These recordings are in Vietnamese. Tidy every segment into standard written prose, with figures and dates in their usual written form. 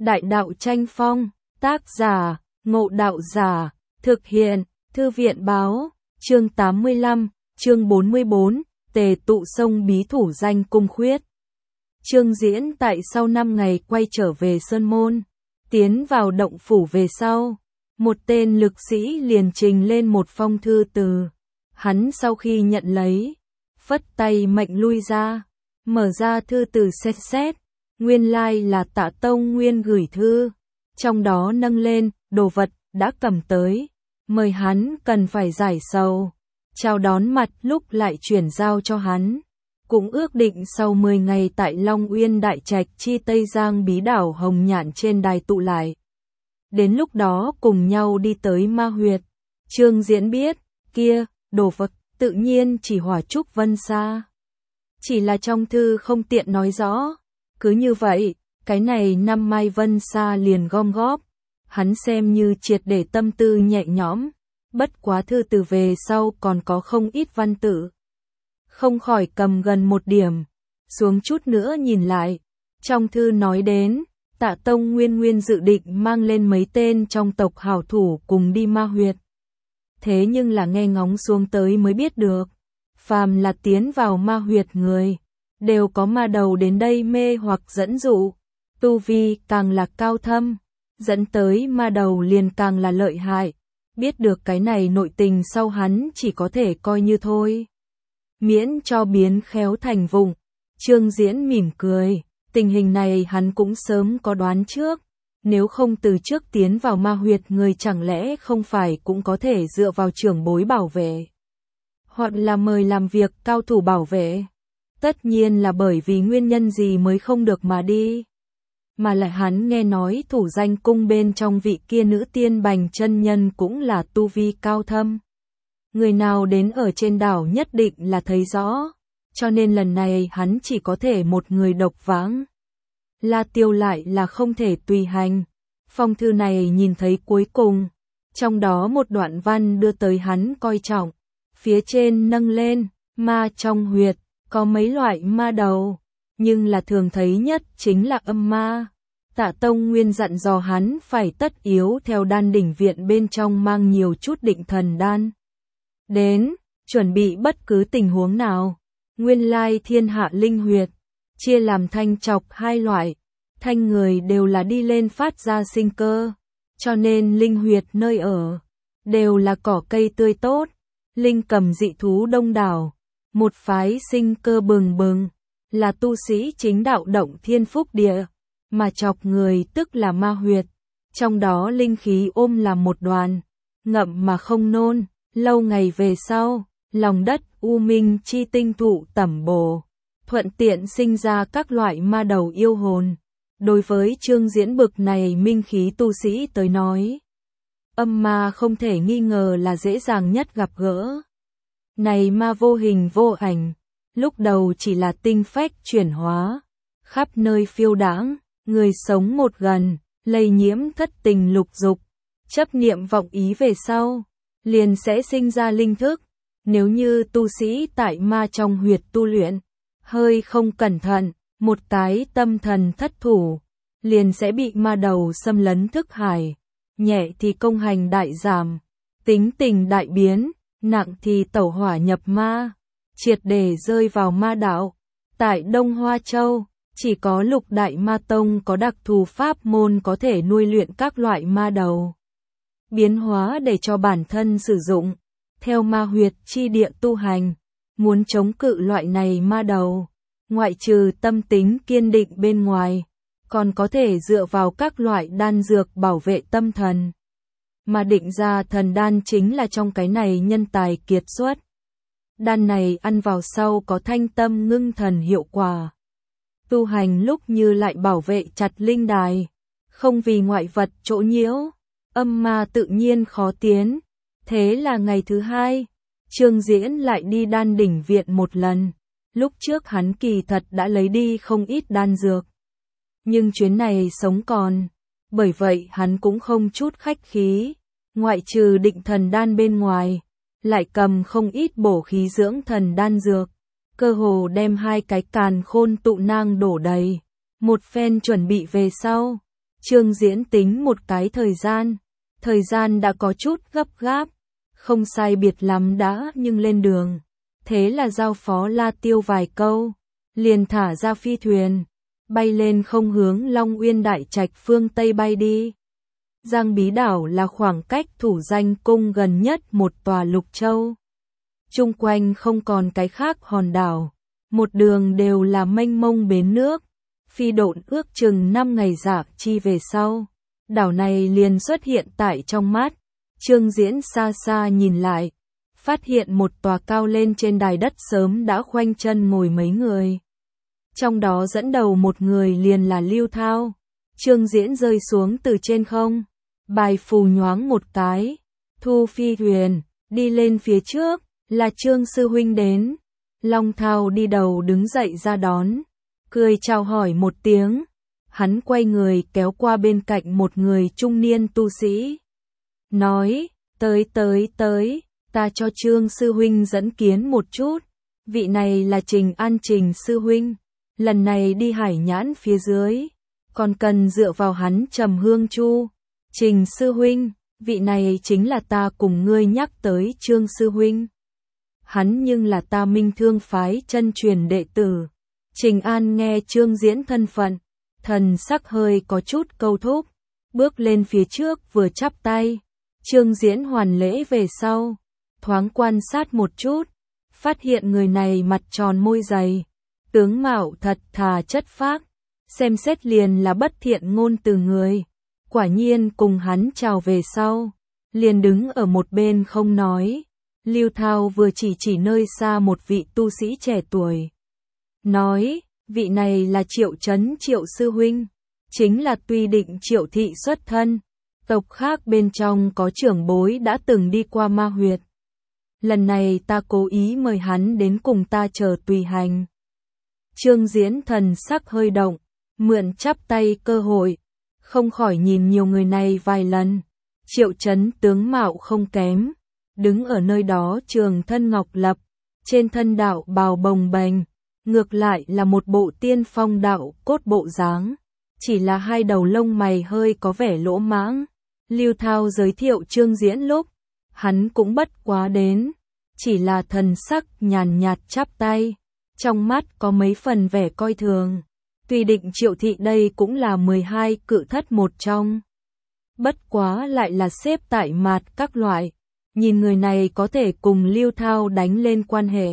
Đại đạo tranh phong, tác giả, Ngộ Đạo Giả, thực hiện, Thư viện báo, chương 85, chương 44, tề tụ sông bí thủ danh cung khuyết. Chương diễn tại sau 5 ngày quay trở về Sơn Môn, tiến vào động phủ về sau, một tên lực sĩ liền trình lên một phong thư từ. Hắn sau khi nhận lấy, phất tay mệnh lui ra, mở ra thư từ xét, nguyên lai là Tạ Tông Nguyên gửi thư, trong đó nâng lên, đồ vật, đã cầm tới, mời hắn cần phải giải sầu, chào đón mặt lúc lại chuyển giao cho hắn. Cũng ước định sau 10 ngày tại Long Uyên Đại Trạch chi Tây Giang bí đảo Hồng Nhạn trên đài tụ lại. Đến lúc đó cùng nhau đi tới Ma Huyệt. Trương Diễn biết, kia, đồ vật, tự nhiên chỉ Hỏa Trúc Vân Sa. Chỉ là trong thư không tiện nói rõ. Cứ như vậy, cái này năm Mai Vân Sa liền gom góp. Hắn xem như triệt để tâm tư nhẹ nhõm. Bất quá thư từ về sau còn có không ít văn tự. Không khỏi cầm gần một điểm. Xuống chút nữa nhìn lại. Trong thư nói đến, Tạ Tông Nguyên dự định mang lên mấy tên trong tộc hảo thủ cùng đi Ma Huyệt. Thế nhưng là nghe ngóng xuống tới mới biết được. Phàm là tiến vào Ma Huyệt người, đều có ma đầu đến đây mê hoặc dẫn dụ. Tu vi càng là cao thâm, dẫn tới ma đầu liền càng là lợi hại. Biết được cái này nội tình sau hắn chỉ có thể coi như thôi. Miễn cho biến khéo thành vụng. Trương Diễn mỉm cười, tình hình này hắn cũng sớm có đoán trước. Nếu không từ trước tiến vào Ma Huyệt người chẳng lẽ không phải cũng có thể dựa vào trưởng bối bảo vệ. Hoặc là mời làm việc cao thủ bảo vệ. Tất nhiên là bởi vì nguyên nhân gì mới không được mà đi. Mà lại hắn nghe nói thủ danh cung bên trong vị kia nữ tiên Bành chân nhân cũng là tu vi cao thâm. Người nào đến ở trên đảo nhất định là thấy rõ. Cho nên lần này hắn chỉ có thể một người độc vãng. La Tiêu lại là không thể tùy hành. Phong thư này nhìn thấy cuối cùng. Trong đó một đoạn văn đưa tới hắn coi trọng. Phía trên nâng lên, ma trong huyệt, có mấy loại ma đầu. Nhưng là thường thấy nhất chính là âm ma. Tạ Tông Nguyên dặn dò hắn phải tất yếu theo đan đỉnh viện bên trong mang nhiều chút định thần đan. Đến, chuẩn bị bất cứ tình huống nào. Nguyên lai thiên hạ linh huyệt, chia làm thanh trọc hai loại. Thanh người đều là đi lên phát ra sinh cơ. Cho nên linh huyệt nơi ở, đều là cỏ cây tươi tốt. Linh cầm dị thú đông đảo. Một phái sinh cơ bừng bừng, là tu sĩ chính đạo động thiên phúc địa. Mà chọc người tức là ma huyệt. Trong đó linh khí ôm là một đoàn, ngậm mà không nôn. Lâu ngày về sau, lòng đất u minh chi tinh thụ tẩm bổ, thuận tiện sinh ra các loại ma đầu yêu hồn. Đối với Trương Diễn bực này minh khí tu sĩ tới nói, âm ma không thể nghi ngờ là dễ dàng nhất gặp gỡ. Này ma vô hình vô ảnh, lúc đầu chỉ là tinh phách chuyển hóa, khắp nơi phiêu đãng, người sống một gần, lây nhiễm thất tình lục dục, chấp niệm vọng ý về sau, liền sẽ sinh ra linh thức. Nếu như tu sĩ tại ma trong huyệt tu luyện, hơi không cẩn thận, một cái tâm thần thất thủ, liền sẽ bị ma đầu xâm lấn thức hải, nhẹ thì công hành đại giảm, tính tình đại biến, nặng thì tẩu hỏa nhập ma, triệt để rơi vào ma đạo. Tại Đông Hoa Châu, chỉ có Lục Đại Ma Tông có đặc thù pháp môn có thể nuôi luyện các loại ma đầu, biến hóa để cho bản thân sử dụng. Theo ma huyệt chi địa tu hành, muốn chống cự loại này ma đầu, ngoại trừ tâm tính kiên định bên ngoài, còn có thể dựa vào các loại đan dược bảo vệ tâm thần. Mà định ra thần đan chính là trong cái này nhân tài kiệt xuất. Đan này ăn vào sau có thanh tâm ngưng thần hiệu quả. Tu hành lúc như lại bảo vệ chặt linh đài, không vì ngoại vật chỗ nhiễu, âm ma tự nhiên khó tiến. Thế là ngày thứ hai, Trương Diễn lại đi đan đỉnh viện một lần. Lúc trước hắn kỳ thật đã lấy đi không ít đan dược. Nhưng chuyến này sống còn, bởi vậy hắn cũng không chút khách khí. Ngoại trừ định thần đan bên ngoài, lại cầm không ít bổ khí dưỡng thần đan dược. Cơ hồ đem 2 cái càn khôn tụ nang đổ đầy. Một phen chuẩn bị về sau, Trương Diễn tính một cái thời gian đã có chút gấp gáp, không sai biệt lắm đã nhưng lên đường. Thế là giao phó La Tiêu vài câu, liền thả ra phi thuyền, bay lên không hướng Long Uyên Đại Trạch phương Tây bay đi. Giang Bí Đảo là khoảng cách Thủ Danh Cung gần nhất một tòa lục châu. Chung quanh không còn cái khác hòn đảo, một đường đều là mênh mông bến nước. Phi độn ước chừng 5 ngày dạo chi về sau, đảo này liền xuất hiện tại trong mắt. Trương Diễn xa xa nhìn lại, phát hiện một tòa cao lên trên đài đất sớm đã khoanh chân ngồi mấy người. Trong đó dẫn đầu một người liền là Lưu Thao. Trương Diễn rơi xuống từ trên không, bài phù nhoáng một cái, thu phi thuyền, đi lên phía trước, là Trương sư huynh đến. Long Thao đi đầu đứng dậy ra đón, cười chào hỏi một tiếng. Hắn quay người kéo qua bên cạnh một người trung niên tu sĩ, nói, tới, ta cho Trương sư huynh dẫn kiến một chút. Vị này là Trình An Trình sư huynh, lần này đi Hải Nhãn phía dưới, còn cần dựa vào hắn trầm hương chu. Trình sư huynh, vị này chính là ta cùng ngươi nhắc tới Trương sư huynh. Hắn nhưng là ta Minh Thương phái chân truyền đệ tử. Trình An nghe Trương Diễn thân phận, thần sắc hơi có chút câu thúc, bước lên phía trước vừa chắp tay. Trương Diễn hoàn lễ về sau, thoáng quan sát một chút, phát hiện người này mặt tròn môi dày, tướng mạo thật thà chất phác, xem xét liền là bất thiện ngôn từ người. Quả nhiên cùng hắn chào về sau, liền đứng ở một bên không nói. Lưu Thao vừa chỉ nơi xa một vị tu sĩ trẻ tuổi, nói, vị này là Triệu Chấn Triệu sư huynh, chính là Tuy Định Triệu thị xuất thân, tộc khác bên trong có trưởng bối đã từng đi qua ma huyệt. Lần này ta cố ý mời hắn đến cùng ta chờ tùy hành. Trương Diễn thần sắc hơi động, mượn chắp tay cơ hội, không khỏi nhìn nhiều người này vài lần. Triệu Chấn tướng mạo không kém, đứng ở nơi đó trường thân ngọc lập, trên thân đạo bào bồng bềnh, ngược lại là một bộ tiên phong đạo cốt bộ dáng, chỉ là hai đầu lông mày hơi có vẻ lỗ mãng. Lưu Thao giới thiệu Trương Diễn lúc, hắn cũng bất quá đến, chỉ là thần sắc nhàn nhạt chắp tay, trong mắt có mấy phần vẻ coi thường. Tuy Định Triệu thị đây cũng là 12 cự thất một trong, bất quá lại là xếp tại mạt các loại, nhìn người này có thể cùng Lưu Thao đánh lên quan hệ,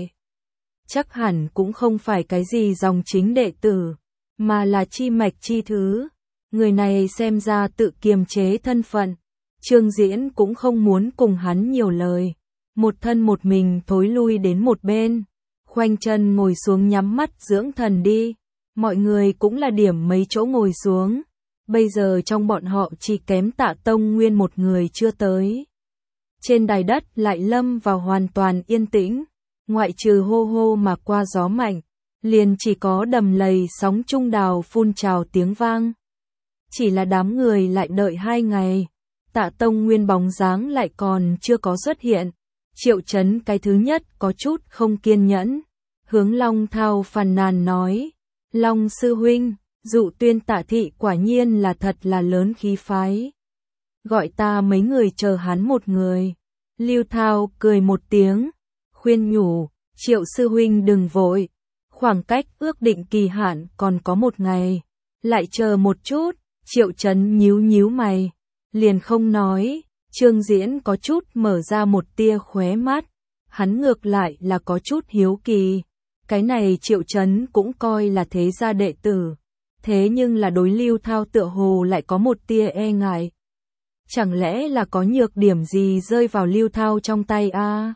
chắc hẳn cũng không phải cái gì dòng chính đệ tử, mà là chi mạch chi thứ. Người này xem ra tự kiềm chế thân phận, Trương Diễn cũng không muốn cùng hắn nhiều lời, một thân một mình thối lui đến một bên, khoanh chân ngồi xuống nhắm mắt dưỡng thần đi. Mọi người cũng là điểm mấy chỗ ngồi xuống, bây giờ trong bọn họ chỉ kém Tạ Tông Nguyên một người chưa tới. Trên đài đất lại lâm vào hoàn toàn yên tĩnh, ngoại trừ hô hô mà qua gió mạnh, liền chỉ có đầm lầy sóng trung đào phun trào tiếng vang. Chỉ là đám người lại đợi 2 ngày, Tạ Tông Nguyên bóng dáng lại còn chưa có xuất hiện. Triệu Chấn cái thứ nhất có chút không kiên nhẫn, hướng Long Thao phàn nàn nói, Long sư huynh, Dụ Tuyên Tạ thị quả nhiên là thật là lớn khí phái. Gọi ta mấy người chờ hắn một người. Lưu Thao cười một tiếng, khuyên nhủ, Triệu sư huynh đừng vội, khoảng cách ước định kỳ hạn còn có 1 ngày, lại chờ một chút. Triệu Chấn nhíu mày, liền không nói. Trương Diễn có chút mở ra một tia khóe mắt, hắn ngược lại là có chút hiếu kỳ. Cái này Triệu Chấn cũng coi là thế gia đệ tử, thế nhưng là đối Lưu Thao tựa hồ lại có một tia e ngại. Chẳng lẽ là có nhược điểm gì rơi vào Lưu Thao trong tay a?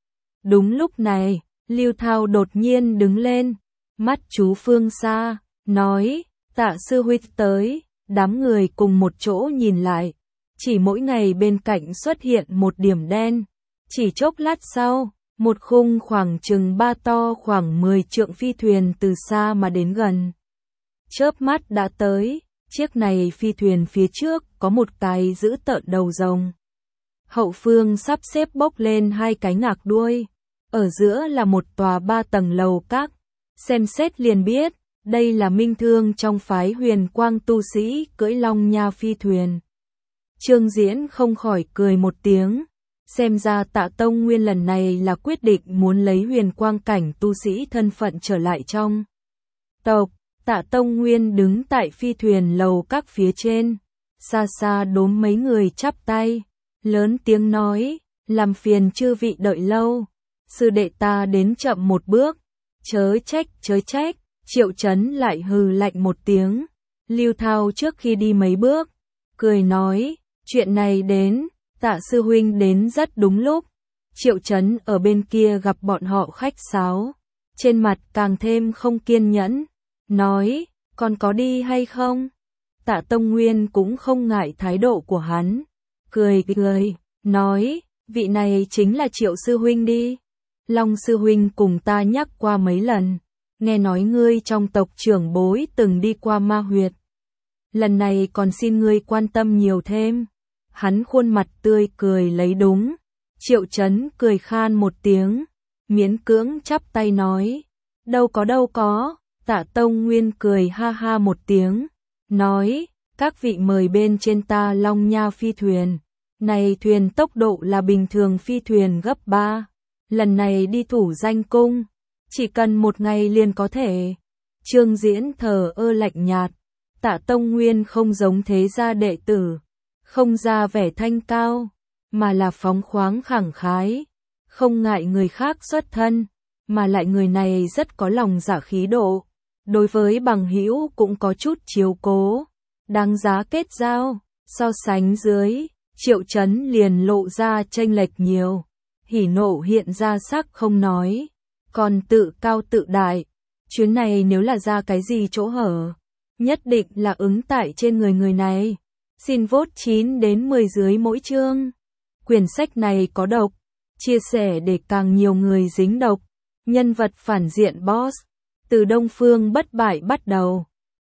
Đúng lúc này, Lưu Thao đột nhiên đứng lên, mắt chú phương xa, nói, Tạ sư huynh tới. Đám người cùng một chỗ nhìn lại, chỉ mỗi ngày bên cạnh xuất hiện một điểm đen. Chỉ chốc lát sau, một khung khoảng chừng 3 to khoảng 10 trượng phi thuyền từ xa mà đến gần. Chớp mắt đã tới, chiếc này phi thuyền phía trước có một cái dữ tợn đầu rồng. Hậu phương sắp xếp bốc lên 2 cái ngạc đuôi, ở giữa là một tòa 3 tầng lầu các, xem xét liền biết, Đây là minh thương trong phái huyền quang tu sĩ cưỡi long nha phi thuyền. Trương Diễn không khỏi cười một tiếng. Xem ra Tạ Tông Nguyên lần này là quyết định muốn lấy huyền quang cảnh tu sĩ thân phận trở lại trong tộc. Tạ Tông Nguyên đứng tại phi thuyền lầu các phía trên. Xa xa đốm mấy người chắp tay. Lớn tiếng nói, làm phiền chư vị đợi lâu. Sư đệ ta đến chậm một bước. Chớ trách. Triệu Chấn lại hừ lạnh một tiếng. Lưu Thao trước khi đi mấy bước, cười nói, chuyện này đến, Tạ sư huynh đến rất đúng lúc. Triệu Chấn ở bên kia gặp bọn họ khách sáo, trên mặt càng thêm không kiên nhẫn, nói, còn có đi hay không? Tạ Tông Nguyên cũng không ngại thái độ của hắn, cười, nói, vị này chính là Triệu sư huynh đi. Long sư huynh cùng ta nhắc qua mấy lần, nghe nói ngươi trong tộc trưởng bối từng đi qua ma huyệt. Lần này còn xin ngươi quan tâm nhiều thêm. Hắn khuôn mặt tươi cười lấy đúng. Triệu Chấn cười khan một tiếng, miễn cưỡng chắp tay nói, đâu có. Tạ Tông Nguyên cười ha ha một tiếng, nói, các vị mời bên trên ta long nha phi thuyền. Này thuyền tốc độ là bình thường phi thuyền gấp 3. Lần này đi thủ danh cung, chỉ cần 1 ngày liền có thể. Trương Diễn thờ ơ lạnh nhạt. Tạ Tông Nguyên không giống thế gia đệ tử, không ra vẻ thanh cao, mà là phóng khoáng khẳng khái, không ngại người khác xuất thân, mà lại người này rất có lòng dạ khí độ, đối với bằng hữu cũng có chút chiếu cố, đáng giá kết giao. So sánh dưới, Triệu Chấn liền lộ ra chênh lệch nhiều, hỉ nộ hiện ra sắc không nói, còn tự cao tự đại. Chuyến này nếu là ra cái gì chỗ hở, nhất định là ứng tại trên người này. Xin vote 9 đến 10 dưới mỗi chương. Quyển sách này có độc, chia sẻ để càng nhiều người dính độc. Nhân vật phản diện boss, từ Đông Phương bất bại bắt đầu.